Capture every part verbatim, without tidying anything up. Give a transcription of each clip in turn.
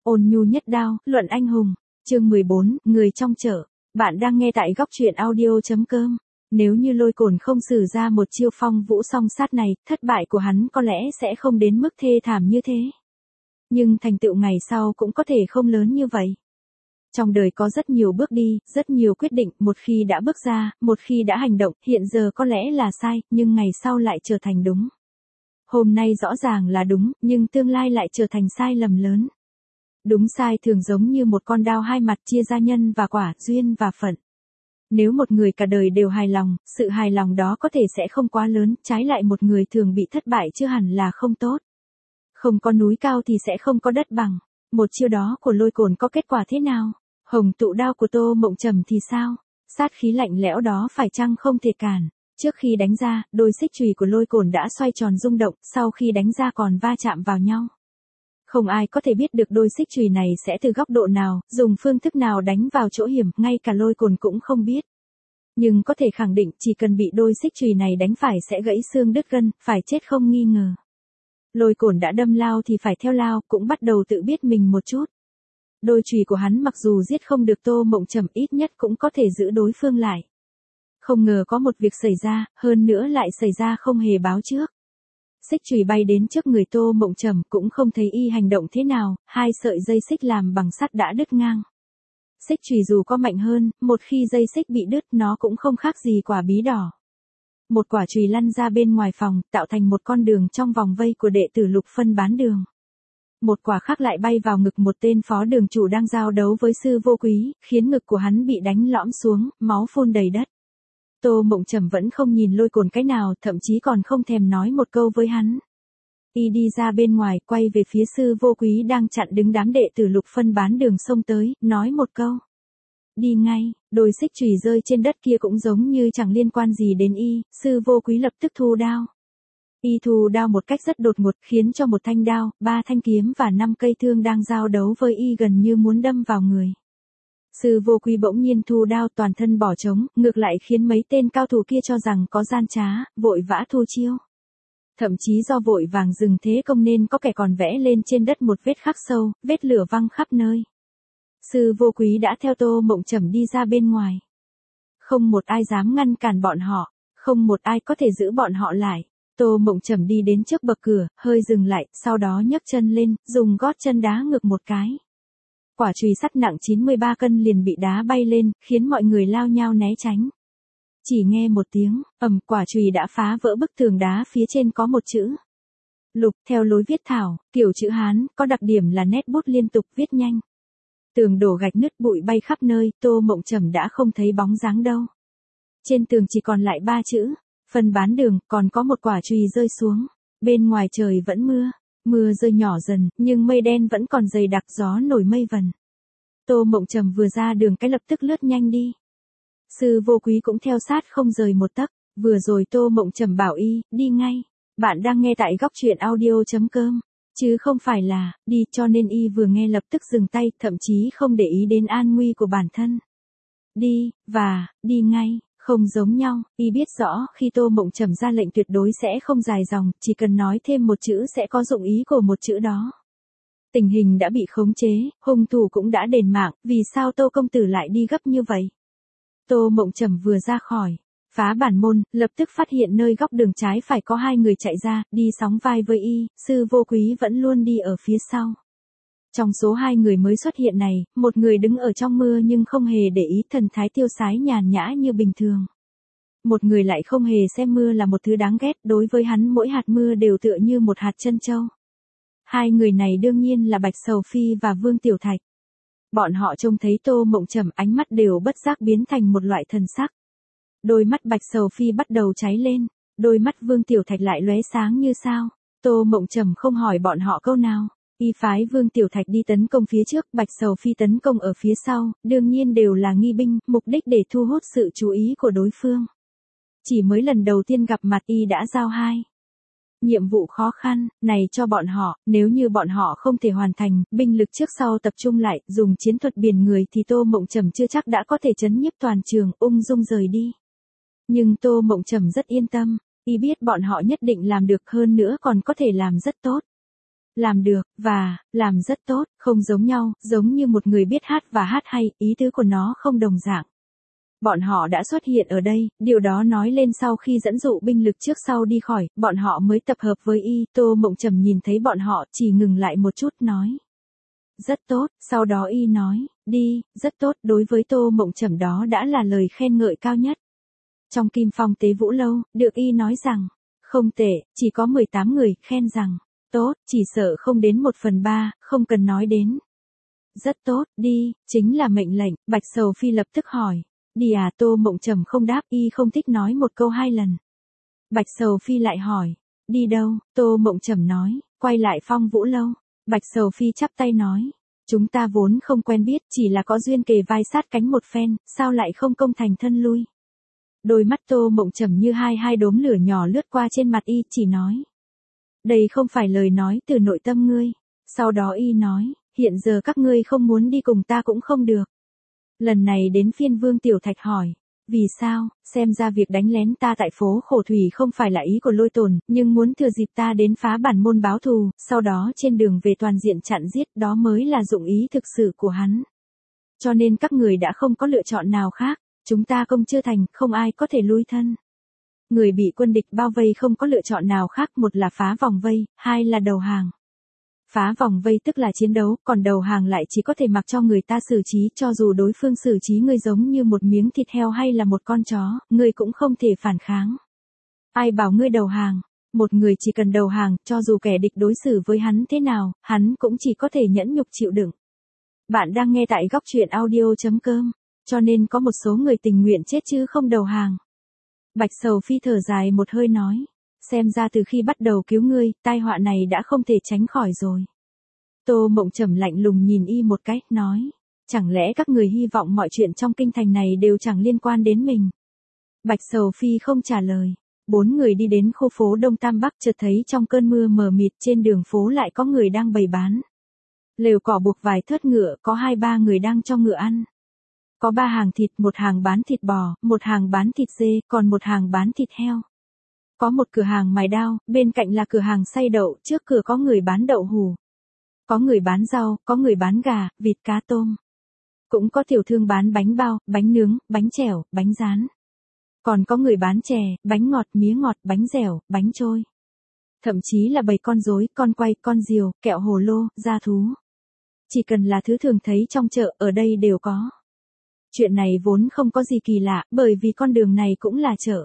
Ôn nhu nhất đao, luận anh hùng. Chương mười bốn, người trong chợ. Bạn đang nghe tại góc truyện audio.com. Nếu như Lôi Cổn không sử ra một chiêu phong vũ song sát này, thất bại của hắn có lẽ sẽ không đến mức thê thảm như thế. Nhưng thành tựu ngày sau cũng có thể không lớn như vậy. Trong đời có rất nhiều bước đi, rất nhiều quyết định, một khi đã bước ra, một khi đã hành động, hiện giờ có lẽ là sai, nhưng ngày sau lại trở thành đúng. Hôm nay rõ ràng là đúng, nhưng tương lai lại trở thành sai lầm lớn. Đúng sai thường giống như một con dao hai mặt chia ra nhân và quả, duyên và phận. Nếu một người cả đời đều hài lòng, sự hài lòng đó có thể sẽ không quá lớn, trái lại một người thường bị thất bại chưa hẳn là không tốt. Không có núi cao thì sẽ không có đất bằng. Một chiêu đó của Lôi Cổn có kết quả thế nào? Hồng tụ đao của Tô Mộng Trầm thì sao? Sát khí lạnh lẽo đó phải chăng không thể cản? Trước khi đánh ra, đôi xích chùy của Lôi Cổn đã xoay tròn rung động, sau khi đánh ra còn va chạm vào nhau. Không ai có thể biết được đôi xích chùy này sẽ từ góc độ nào, dùng phương thức nào đánh vào chỗ hiểm, ngay cả Lôi Cổn cũng không biết. Nhưng có thể khẳng định chỉ cần bị đôi xích chùy này đánh phải sẽ gãy xương đứt gân, phải chết không nghi ngờ. Lôi Cổn đã đâm lao thì phải theo lao, cũng bắt đầu tự biết mình một chút. Đôi chùy của hắn mặc dù giết không được Tô Mộng Trầm, ít nhất cũng có thể giữ đối phương lại. Không ngờ có một việc xảy ra, hơn nữa lại xảy ra không hề báo trước. Xích chùy bay đến trước người Tô Mộng Trầm, cũng không thấy y hành động thế nào, hai sợi dây xích làm bằng sắt đã đứt ngang. Xích chùy dù có mạnh hơn, một khi dây xích bị đứt nó cũng không khác gì quả bí đỏ. Một quả chùy lăn ra bên ngoài phòng, tạo thành một con đường trong vòng vây của đệ tử Lục phân bán đường. Một quả khác lại bay vào ngực một tên phó đường chủ đang giao đấu với Sư Vô Quý, khiến ngực của hắn bị đánh lõm xuống, máu phun đầy đất. Tô Mộng Trầm vẫn không nhìn Lôi Cổn cái nào, thậm chí còn không thèm nói một câu với hắn. Y đi ra bên ngoài, quay về phía Sư Vô Quý đang chặn đứng đám đệ tử Lục phân bán đường xông tới, nói một câu. Đi ngay, đôi xích chùy rơi trên đất kia cũng giống như chẳng liên quan gì đến y, Sư Vô Quý lập tức thu đao. Y thu đao một cách rất đột ngột, khiến cho một thanh đao, ba thanh kiếm và năm cây thương đang giao đấu với y gần như muốn đâm vào người. Sư Vô Quý bỗng nhiên thu đao toàn thân bỏ trống, ngược lại khiến mấy tên cao thủ kia cho rằng có gian trá, vội vã thu chiêu. Thậm chí do vội vàng dừng thế công nên có kẻ còn vẽ lên trên đất một vết khắc sâu, vết lửa văng khắp nơi. Sư Vô Quý đã theo Tô Mộng Trầm đi ra bên ngoài. Không một ai dám ngăn cản bọn họ, không một ai có thể giữ bọn họ lại. Tô Mộng Trầm đi đến trước bậc cửa, hơi dừng lại, sau đó nhấc chân lên, dùng gót chân đá ngược một cái. Quả chùy sắt nặng chín mươi ba cân liền bị đá bay lên, khiến mọi người lao nhao né tránh. Chỉ nghe một tiếng, ầm, quả chùy đã phá vỡ bức tường đá, phía trên có một chữ Lục, theo lối viết thảo, kiểu chữ Hán, có đặc điểm là nét bút liên tục viết nhanh. Tường đổ gạch nứt, bụi bay khắp nơi, Tô Mộng Trầm đã không thấy bóng dáng đâu. Trên tường chỉ còn lại ba chữ Phân bán đường, còn có một quả chùy rơi xuống. Bên ngoài trời vẫn mưa, mưa rơi nhỏ dần, nhưng mây đen vẫn còn dày đặc, gió nổi mây vần. Tô Mộng Trầm vừa ra đường cái lập tức lướt nhanh đi. Sư Vô Quý cũng theo sát không rời một tấc. Vừa rồi Tô Mộng Trầm bảo y, đi ngay. Bạn đang nghe tại góc truyện audio.com, chứ không phải là, đi, cho nên y vừa nghe lập tức dừng tay, thậm chí không để ý đến an nguy của bản thân. Đi, và, đi ngay. Không giống nhau, y biết rõ, khi Tô Mộng Trầm ra lệnh tuyệt đối sẽ không dài dòng, chỉ cần nói thêm một chữ sẽ có dụng ý của một chữ đó. Tình hình đã bị khống chế, hung thủ cũng đã đền mạng, vì sao Tô công tử lại đi gấp như vậy? Tô Mộng Trầm vừa ra khỏi phá bản môn, lập tức phát hiện nơi góc đường trái phải có hai người chạy ra, đi sóng vai với y, Sư Vô Quý vẫn luôn đi ở phía sau. Trong số hai người mới xuất hiện này, một người đứng ở trong mưa nhưng không hề để ý, thần thái tiêu sái nhàn nhã như bình thường. Một người lại không hề xem mưa là một thứ đáng ghét, đối với hắn mỗi hạt mưa đều tựa như một hạt trân châu. Hai người này đương nhiên là Bạch Sầu Phi và Vương Tiểu Thạch. Bọn họ trông thấy Tô Mộng Trầm, ánh mắt đều bất giác biến thành một loại thần sắc. Đôi mắt Bạch Sầu Phi bắt đầu cháy lên, đôi mắt Vương Tiểu Thạch lại lóe sáng như sao. Tô Mộng Trầm không hỏi bọn họ câu nào. Y phái Vương Tiểu Thạch đi tấn công phía trước, Bạch Sầu Phi tấn công ở phía sau, đương nhiên đều là nghi binh, mục đích để thu hút sự chú ý của đối phương. Chỉ mới lần đầu tiên gặp mặt y đã giao hai nhiệm vụ khó khăn này cho bọn họ, nếu như bọn họ không thể hoàn thành, binh lực trước sau tập trung lại, dùng chiến thuật biển người thì Tô Mộng Trầm chưa chắc đã có thể trấn nhiếp toàn trường, ung dung rời đi. Nhưng Tô Mộng Trầm rất yên tâm, y biết bọn họ nhất định làm được, hơn nữa còn có thể làm rất tốt. làm được, và, làm rất tốt, không giống nhau, giống như một người biết hát và hát hay, ý tứ của nó không đồng dạng. Bọn họ đã xuất hiện ở đây, điều đó nói lên sau khi dẫn dụ binh lực trước sau đi khỏi, bọn họ mới tập hợp với y, Tô Mộng Trầm nhìn thấy bọn họ, chỉ ngừng lại một chút nói. Rất tốt, sau đó y nói, đi, rất tốt, đối với Tô Mộng Trầm đó đã là lời khen ngợi cao nhất. Trong Kim Phong Tế Vũ Lâu, được y nói rằng, không tệ, chỉ có mười tám người, khen rằng, tốt, chỉ sợ không đến một phần ba, không cần nói đến. Rất tốt, đi, chính là mệnh lệnh, Bạch Sầu Phi lập tức hỏi. Đi à, Tô Mộng Trầm không đáp, y không thích nói một câu hai lần. Bạch Sầu Phi lại hỏi, đi đâu, Tô Mộng Trầm nói, quay lại Phong Vũ Lâu. Bạch Sầu Phi chắp tay nói, chúng ta vốn không quen biết, chỉ là có duyên kề vai sát cánh một phen, sao lại không công thành thân lui. Đôi mắt Tô Mộng Trầm như hai hai đốm lửa nhỏ lướt qua trên mặt y, chỉ nói. Đây không phải lời nói từ nội tâm ngươi. Sau đó y nói, hiện giờ các ngươi không muốn đi cùng ta cũng không được. Lần này đến phiên Vương Tiểu Thạch hỏi, vì sao, xem ra việc đánh lén ta tại phố Khổ Thủy không phải là ý của Lôi Tồn, nhưng muốn thừa dịp ta đến phá bản môn báo thù, sau đó trên đường về toàn diện chặn giết, đó mới là dụng ý thực sự của hắn. Cho nên các người đã không có lựa chọn nào khác, chúng ta công chưa thành, không ai có thể lui thân. Người bị quân địch bao vây không có lựa chọn nào khác, một là phá vòng vây, hai là đầu hàng. Phá vòng vây tức là chiến đấu, còn đầu hàng lại chỉ có thể mặc cho người ta xử trí, cho dù đối phương xử trí ngươi giống như một miếng thịt heo hay là một con chó, ngươi cũng không thể phản kháng. Ai bảo ngươi đầu hàng? Một người chỉ cần đầu hàng, cho dù kẻ địch đối xử với hắn thế nào, hắn cũng chỉ có thể nhẫn nhục chịu đựng. Bạn đang nghe tại góc truyện audio chấm com, cho nên có một số người tình nguyện chết chứ không đầu hàng. Bạch Sầu Phi thở dài một hơi nói. Xem ra từ khi bắt đầu cứu ngươi, tai họa này đã không thể tránh khỏi rồi. Tô Mộng Trầm lạnh lùng nhìn y một cái, nói. Chẳng lẽ các người hy vọng mọi chuyện trong kinh thành này đều chẳng liên quan đến mình? Bạch Sầu Phi không trả lời. Bốn người đi đến khu phố Đông Tam Bắc, chợt thấy trong cơn mưa mờ mịt trên đường phố lại có người đang bày bán. Lều cỏ buộc vài thớt ngựa, có hai ba người đang cho ngựa ăn. Có ba hàng thịt, một hàng bán thịt bò, một hàng bán thịt dê, còn một hàng bán thịt heo. Có một cửa hàng mài đao, bên cạnh là cửa hàng xay đậu, trước cửa có người bán đậu hủ. Có người bán rau, có người bán gà, vịt cá tôm. Cũng có tiểu thương bán bánh bao, bánh nướng, bánh chèo, bánh rán. Còn có người bán chè, bánh ngọt, mía ngọt, bánh dẻo, bánh trôi. Thậm chí là bầy con rối, con quay, con diều, kẹo hồ lô, da thú. Chỉ cần là thứ thường thấy trong chợ, ở đây đều có. Chuyện này vốn không có gì kỳ lạ, bởi vì con đường này cũng là chợ.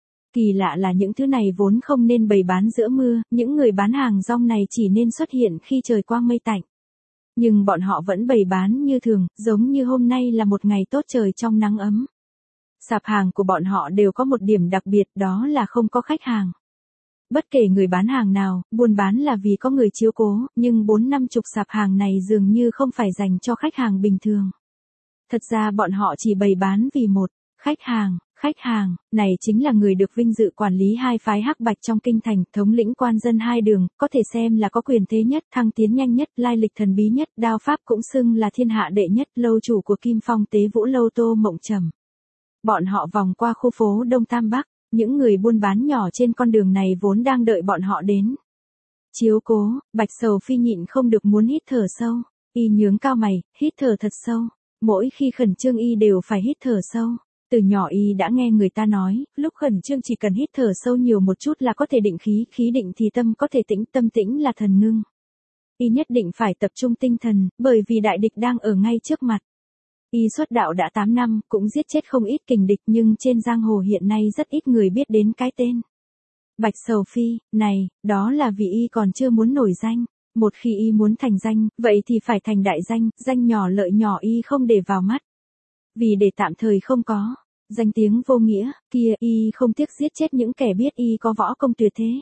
Kỳ lạ là những thứ này vốn không nên bày bán giữa mưa, những người bán hàng rong này chỉ nên xuất hiện khi trời quang mây tạnh. Nhưng bọn họ vẫn bày bán như thường, giống như hôm nay là một ngày tốt trời trong nắng ấm. Sạp hàng của bọn họ đều có một điểm đặc biệt, đó là không có khách hàng. Bất kể người bán hàng nào, buôn bán là vì có người chiếu cố, nhưng bốn năm chục sạp hàng này dường như không phải dành cho khách hàng bình thường. Thật ra bọn họ chỉ bày bán vì một, khách hàng. Khách hàng, này chính là người được vinh dự quản lý hai phái hắc bạch trong kinh thành, thống lĩnh quan dân hai đường, có thể xem là có quyền thế nhất, thăng tiến nhanh nhất, lai lịch thần bí nhất, đao pháp cũng xưng là thiên hạ đệ nhất, lâu chủ của Kim Phong Tế Vũ Lâu Tô Mộng Trầm. Bọn họ vòng qua khu phố Đông Tam Bắc, những người buôn bán nhỏ trên con đường này vốn đang đợi bọn họ đến. Chiếu cố, Bạch Sầu Phi nhịn không được muốn hít thở sâu, y nhướng cao mày, hít thở thật sâu, mỗi khi khẩn trương y đều phải hít thở sâu. Từ nhỏ y đã nghe người ta nói, lúc khẩn trương chỉ cần hít thở sâu nhiều một chút là có thể định khí, khí định thì tâm có thể tĩnh, tâm tĩnh là thần ngưng. Y nhất định phải tập trung tinh thần, bởi vì đại địch đang ở ngay trước mặt. Y xuất đạo đã tám năm, cũng giết chết không ít kình địch, nhưng trên giang hồ hiện nay rất ít người biết đến cái tên Bạch Sầu Phi, này, đó là vì y còn chưa muốn nổi danh. Một khi y muốn thành danh, vậy thì phải thành đại danh, danh nhỏ lợi nhỏ y không để vào mắt. Vì để tạm thời không có danh tiếng vô nghĩa, kia y không tiếc giết chết những kẻ biết y có võ công tuyệt thế.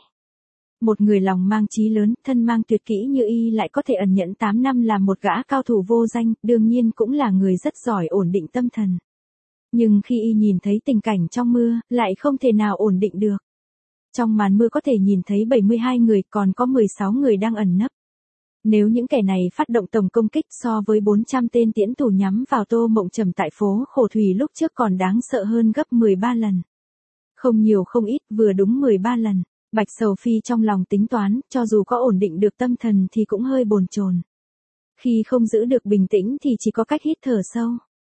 Một người lòng mang chí lớn, thân mang tuyệt kỹ như y lại có thể ẩn nhẫn tám năm làm một gã cao thủ vô danh, đương nhiên cũng là người rất giỏi ổn định tâm thần. Nhưng khi y nhìn thấy tình cảnh trong mưa, lại không thể nào ổn định được. Trong màn mưa có thể nhìn thấy bảy mươi hai người, còn có mười sáu người đang ẩn nấp. Nếu những kẻ này phát động tổng công kích so với bốn trăm tên tiễn thủ nhắm vào Tô Mộng Trầm tại phố Khổ Thủy lúc trước còn đáng sợ hơn gấp mười ba lần. Không nhiều không ít, vừa đúng mười ba lần. Bạch Sầu Phi trong lòng tính toán, cho dù có ổn định được tâm thần thì cũng hơi bồn chồn. Khi không giữ được bình tĩnh thì chỉ có cách hít thở sâu.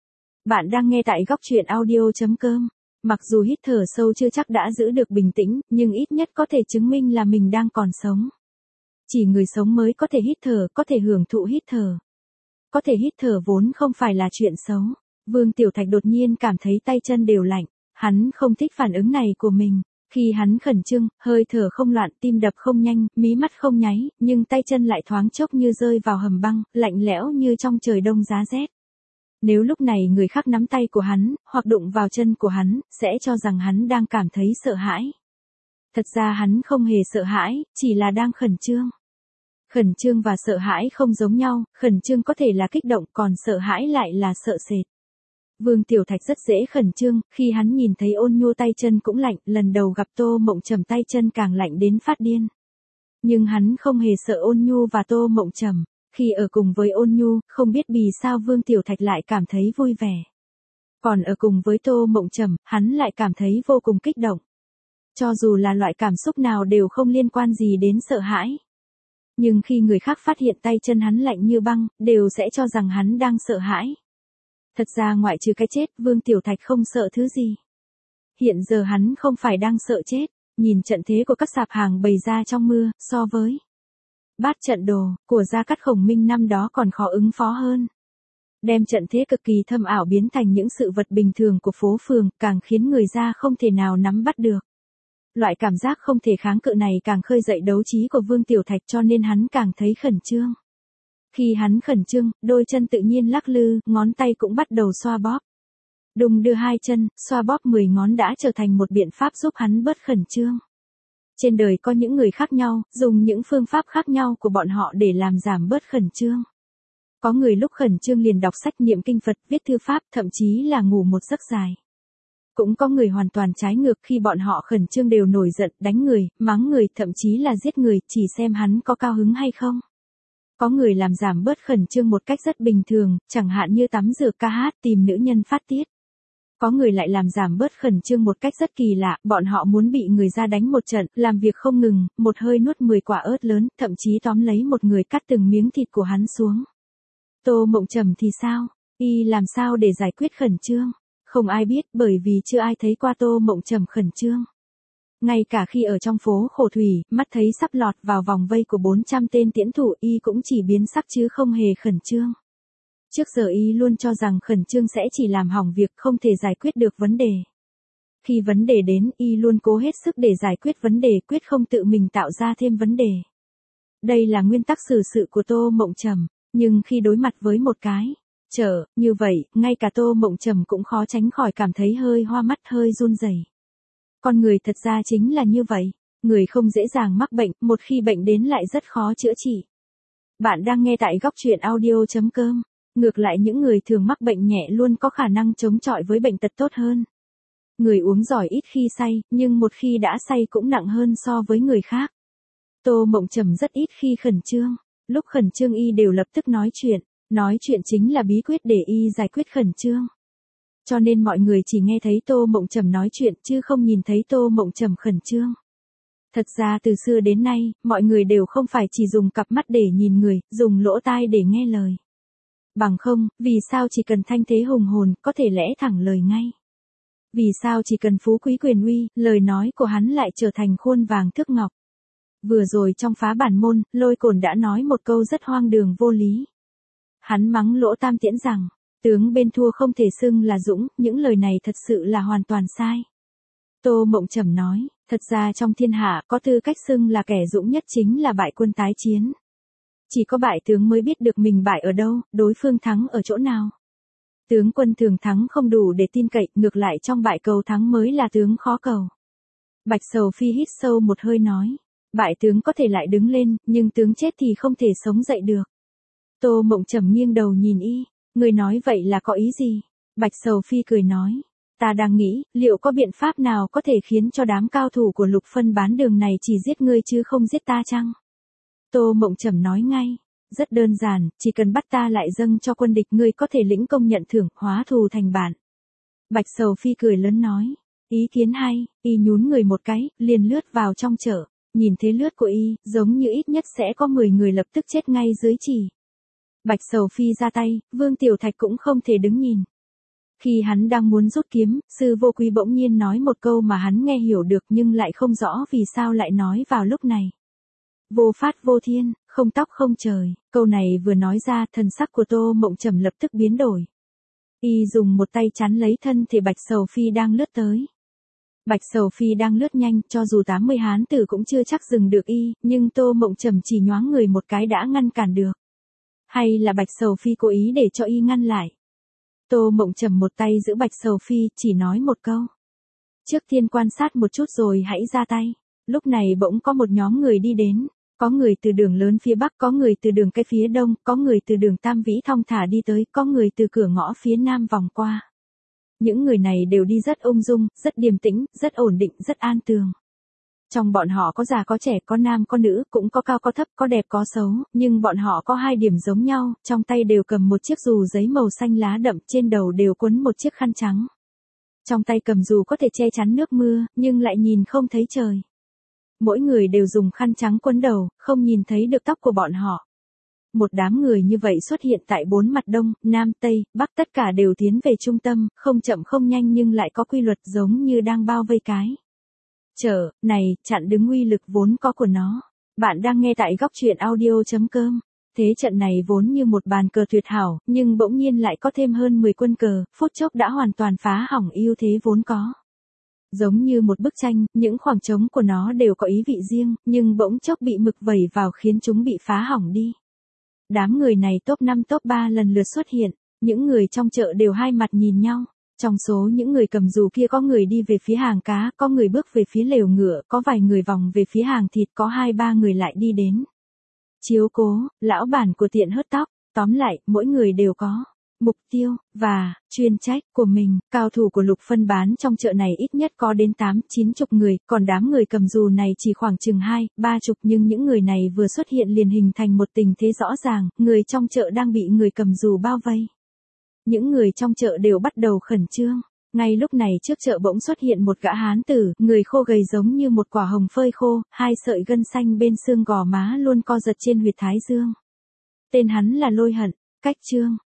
Bạn đang nghe tại góc truyện audio chấm com. Mặc dù hít thở sâu chưa chắc đã giữ được bình tĩnh, nhưng ít nhất có thể chứng minh là mình đang còn sống. Chỉ người sống mới có thể hít thở, có thể hưởng thụ hít thở. Có thể hít thở vốn không phải là chuyện xấu. Vương Tiểu Thạch đột nhiên cảm thấy tay chân đều lạnh. Hắn không thích phản ứng này của mình. Khi hắn khẩn trương, hơi thở không loạn, tim đập không nhanh, mí mắt không nháy, nhưng tay chân lại thoáng chốc như rơi vào hầm băng, lạnh lẽo như trong trời đông giá rét. Nếu lúc này người khác nắm tay của hắn, hoặc đụng vào chân của hắn, sẽ cho rằng hắn đang cảm thấy sợ hãi. Thật ra hắn không hề sợ hãi, chỉ là đang khẩn trương. Khẩn trương và sợ hãi không giống nhau, khẩn trương có thể là kích động, còn sợ hãi lại là sợ sệt. Vương Tiểu Thạch rất dễ khẩn trương, khi hắn nhìn thấy Ôn Nhu tay chân cũng lạnh, lần đầu gặp Tô Mộng Trầm tay chân càng lạnh đến phát điên. Nhưng hắn không hề sợ Ôn Nhu và Tô Mộng Trầm. Khi ở cùng với Ôn Nhu, không biết vì sao Vương Tiểu Thạch lại cảm thấy vui vẻ. Còn ở cùng với Tô Mộng Trầm, hắn lại cảm thấy vô cùng kích động. Cho dù là loại cảm xúc nào đều không liên quan gì đến sợ hãi. Nhưng khi người khác phát hiện tay chân hắn lạnh như băng, đều sẽ cho rằng hắn đang sợ hãi. Thật ra ngoại trừ cái chết, Vương Tiểu Thạch không sợ thứ gì. Hiện giờ hắn không phải đang sợ chết, nhìn trận thế của các sạp hàng bày ra trong mưa, so với bát trận đồ của Gia Cát Khổng Minh năm đó còn khó ứng phó hơn. Đem trận thế cực kỳ thâm ảo biến thành những sự vật bình thường của phố phường, càng khiến người ra không thể nào nắm bắt được. Loại cảm giác không thể kháng cự này càng khơi dậy đấu trí của Vương Tiểu Thạch, cho nên hắn càng thấy khẩn trương. Khi hắn khẩn trương, đôi chân tự nhiên lắc lư, ngón tay cũng bắt đầu xoa bóp. Đùng đưa hai chân, xoa bóp mười ngón đã trở thành một biện pháp giúp hắn bớt khẩn trương. Trên đời có những người khác nhau, dùng những phương pháp khác nhau của bọn họ để làm giảm bớt khẩn trương. Có người lúc khẩn trương liền đọc sách niệm kinh Phật, viết thư pháp, thậm chí là ngủ một giấc dài. Cũng có người hoàn toàn trái ngược, khi bọn họ khẩn trương đều nổi giận, đánh người, mắng người, thậm chí là giết người, chỉ xem hắn có cao hứng hay không. Có người làm giảm bớt khẩn trương một cách rất bình thường, chẳng hạn như tắm rửa, ca hát, tìm nữ nhân phát tiết. Có người lại làm giảm bớt khẩn trương một cách rất kỳ lạ, bọn họ muốn bị người ra đánh một trận, làm việc không ngừng, một hơi nuốt mười quả ớt lớn, thậm chí tóm lấy một người cắt từng miếng thịt của hắn xuống. Tô Mộng Trầm thì sao? Y làm sao để giải quyết khẩn trương? Không ai biết, bởi vì chưa ai thấy qua Tô Mộng Trầm khẩn trương. Ngay cả khi ở trong phố Khổ Thủy, mắt thấy sắp lọt vào vòng vây của bốn trăm tên tiễn thủ, Y cũng chỉ biến sắc chứ không hề khẩn trương. Trước giờ Y luôn cho rằng khẩn trương sẽ chỉ làm hỏng việc, không thể giải quyết được vấn đề. Khi vấn đề đến, Y luôn cố hết sức để giải quyết vấn đề, quyết không tự mình tạo ra thêm vấn đề. Đây là nguyên tắc xử sự của Tô Mộng Trầm, nhưng khi đối mặt với một cái trở như vậy, ngay cả Tô Mộng Trầm cũng khó tránh khỏi cảm thấy hơi hoa mắt, hơi run rẩy. Con người thật ra chính là như vậy, người không dễ dàng mắc bệnh, một khi bệnh đến lại rất khó chữa trị. Bạn đang nghe tại góc truyện audio chấm com. Ngược lại, những người thường mắc bệnh nhẹ luôn có khả năng chống chọi với bệnh tật tốt hơn. Người uống giỏi ít khi say, nhưng một khi đã say cũng nặng hơn so với người khác. Tô Mộng Trầm rất ít khi khẩn trương. Lúc khẩn trương Y đều lập tức nói chuyện. Nói chuyện chính là bí quyết để Y giải quyết khẩn trương. Cho nên mọi người chỉ nghe thấy Tô Mộng Trầm nói chuyện, chứ không nhìn thấy Tô Mộng Trầm khẩn trương. Thật ra từ xưa đến nay, mọi người đều không phải chỉ dùng cặp mắt để nhìn người, dùng lỗ tai để nghe lời. Bằng không, vì sao chỉ cần thanh thế hùng hồn, có thể lẽ thẳng lời ngay? Vì sao chỉ cần phú quý quyền uy, lời nói của hắn lại trở thành khuôn vàng thước ngọc? Vừa rồi trong phá bản môn, Lôi Cổn đã nói một câu rất hoang đường vô lý. Hắn mắng Lỗ Tam Tiễn rằng, tướng bên thua không thể xưng là dũng, những lời này thật sự là hoàn toàn sai. Tô Mộng Trầm nói, thật ra trong thiên hạ có tư cách xưng là kẻ dũng nhất chính là bại quân tái chiến. Chỉ có bại tướng mới biết được mình bại ở đâu, đối phương thắng ở chỗ nào. Tướng quân thường thắng không đủ để tin cậy, ngược lại trong bại cầu thắng mới là tướng khó cầu. Bạch Sầu Phi hít sâu một hơi nói, bại tướng có thể lại đứng lên, nhưng tướng chết thì không thể sống dậy được. Tô Mộng Trầm nghiêng đầu nhìn Y, người nói vậy là có ý gì? Bạch Sầu Phi cười nói, ta đang nghĩ, liệu có biện pháp nào có thể khiến cho đám cao thủ của Lục Phân Bán Đường này chỉ giết ngươi chứ không giết ta chăng? Tô Mộng Trầm nói ngay, rất đơn giản, chỉ cần bắt ta lại dâng cho quân địch, ngươi có thể lĩnh công nhận thưởng, hóa thù thành bạn. Bạch Sầu Phi cười lớn nói, Ý kiến hay, y nhún người một cái, liền lướt vào trong chợ. Nhìn thế lướt của y, giống như ít nhất sẽ có mười người lập tức chết ngay dưới chỉ. Bạch Sầu Phi ra tay, Vương Tiểu Thạch cũng không thể đứng nhìn. Khi hắn đang muốn rút kiếm, Sư Vô Quý bỗng nhiên nói một câu mà hắn nghe hiểu được nhưng lại không rõ vì sao lại nói vào lúc này. Vô phát vô thiên, không tóc không trời, câu này vừa nói ra thần sắc của Tô Mộng Trầm lập tức biến đổi. Y dùng một tay chắn lấy thân thể Bạch Sầu Phi đang lướt tới. Bạch Sầu Phi đang lướt nhanh, cho dù tám mươi hán tử cũng chưa chắc dừng được y, nhưng Tô Mộng Trầm chỉ nhoáng người một cái đã ngăn cản được. Hay là Bạch Sầu Phi cố ý để cho y ngăn lại? Tô Mộng Trầm một tay giữ Bạch Sầu Phi, chỉ nói một câu. Trước tiên quan sát một chút rồi hãy ra tay. Lúc này bỗng có một nhóm người đi đến. Có người từ đường lớn phía Bắc, có người từ đường cái phía Đông, có người từ đường Tam Vĩ thong thả đi tới, có người từ cửa ngõ phía Nam vòng qua. Những người này đều đi rất ung dung, rất điềm tĩnh, rất ổn định, rất an tường. Trong bọn họ có già có trẻ, có nam có nữ, cũng có cao có thấp, có đẹp có xấu, nhưng bọn họ có hai điểm giống nhau, trong tay đều cầm một chiếc dù giấy màu xanh lá đậm, trên đầu đều quấn một chiếc khăn trắng. Trong tay cầm dù có thể che chắn nước mưa, nhưng lại nhìn không thấy trời. Mỗi người đều dùng khăn trắng quấn đầu, không nhìn thấy được tóc của bọn họ. Một đám người như vậy xuất hiện tại bốn mặt Đông, Nam, Tây, Bắc, tất cả đều tiến về trung tâm, không chậm không nhanh nhưng lại có quy luật giống như đang bao vây cái chợ này, chặn đứng uy lực vốn có của nó. Bạn đang nghe tại góc truyện audio chấm com. Thế trận này vốn như một bàn cờ tuyệt hảo, nhưng bỗng nhiên lại có thêm hơn mười quân cờ, phút chốc đã hoàn toàn phá hỏng ưu thế vốn có. Giống như một bức tranh, những khoảng trống của nó đều có ý vị riêng, nhưng bỗng chốc bị mực vẩy vào khiến chúng bị phá hỏng đi. Đám người này top năm top ba lần lượt xuất hiện, những người trong chợ đều hai mặt nhìn nhau. Trong số những người cầm dù kia có người đi về phía hàng cá, có người bước về phía lều ngựa, có vài người vòng về phía hàng thịt, có hai ba người lại đi đến chiếu cố, lão bản của tiệm hớt tóc. Tóm lại, mỗi người đều có mục tiêu và chuyên trách của mình. Cao thủ của Lục Phân bán trong chợ này ít nhất có đến tám, chín chục người, còn đám người cầm dù này chỉ khoảng chừng hai, ba chục, nhưng những người này vừa xuất hiện liền hình thành một tình thế rõ ràng, người trong chợ đang bị người cầm dù bao vây. Những người trong chợ đều bắt đầu khẩn trương. Ngay lúc này trước chợ bỗng xuất hiện một gã hán tử, người khô gầy giống như một quả hồng phơi khô, hai sợi gân xanh bên xương gò má luôn co giật trên huyệt thái dương. Tên hắn là Lôi Hận, cách Trương.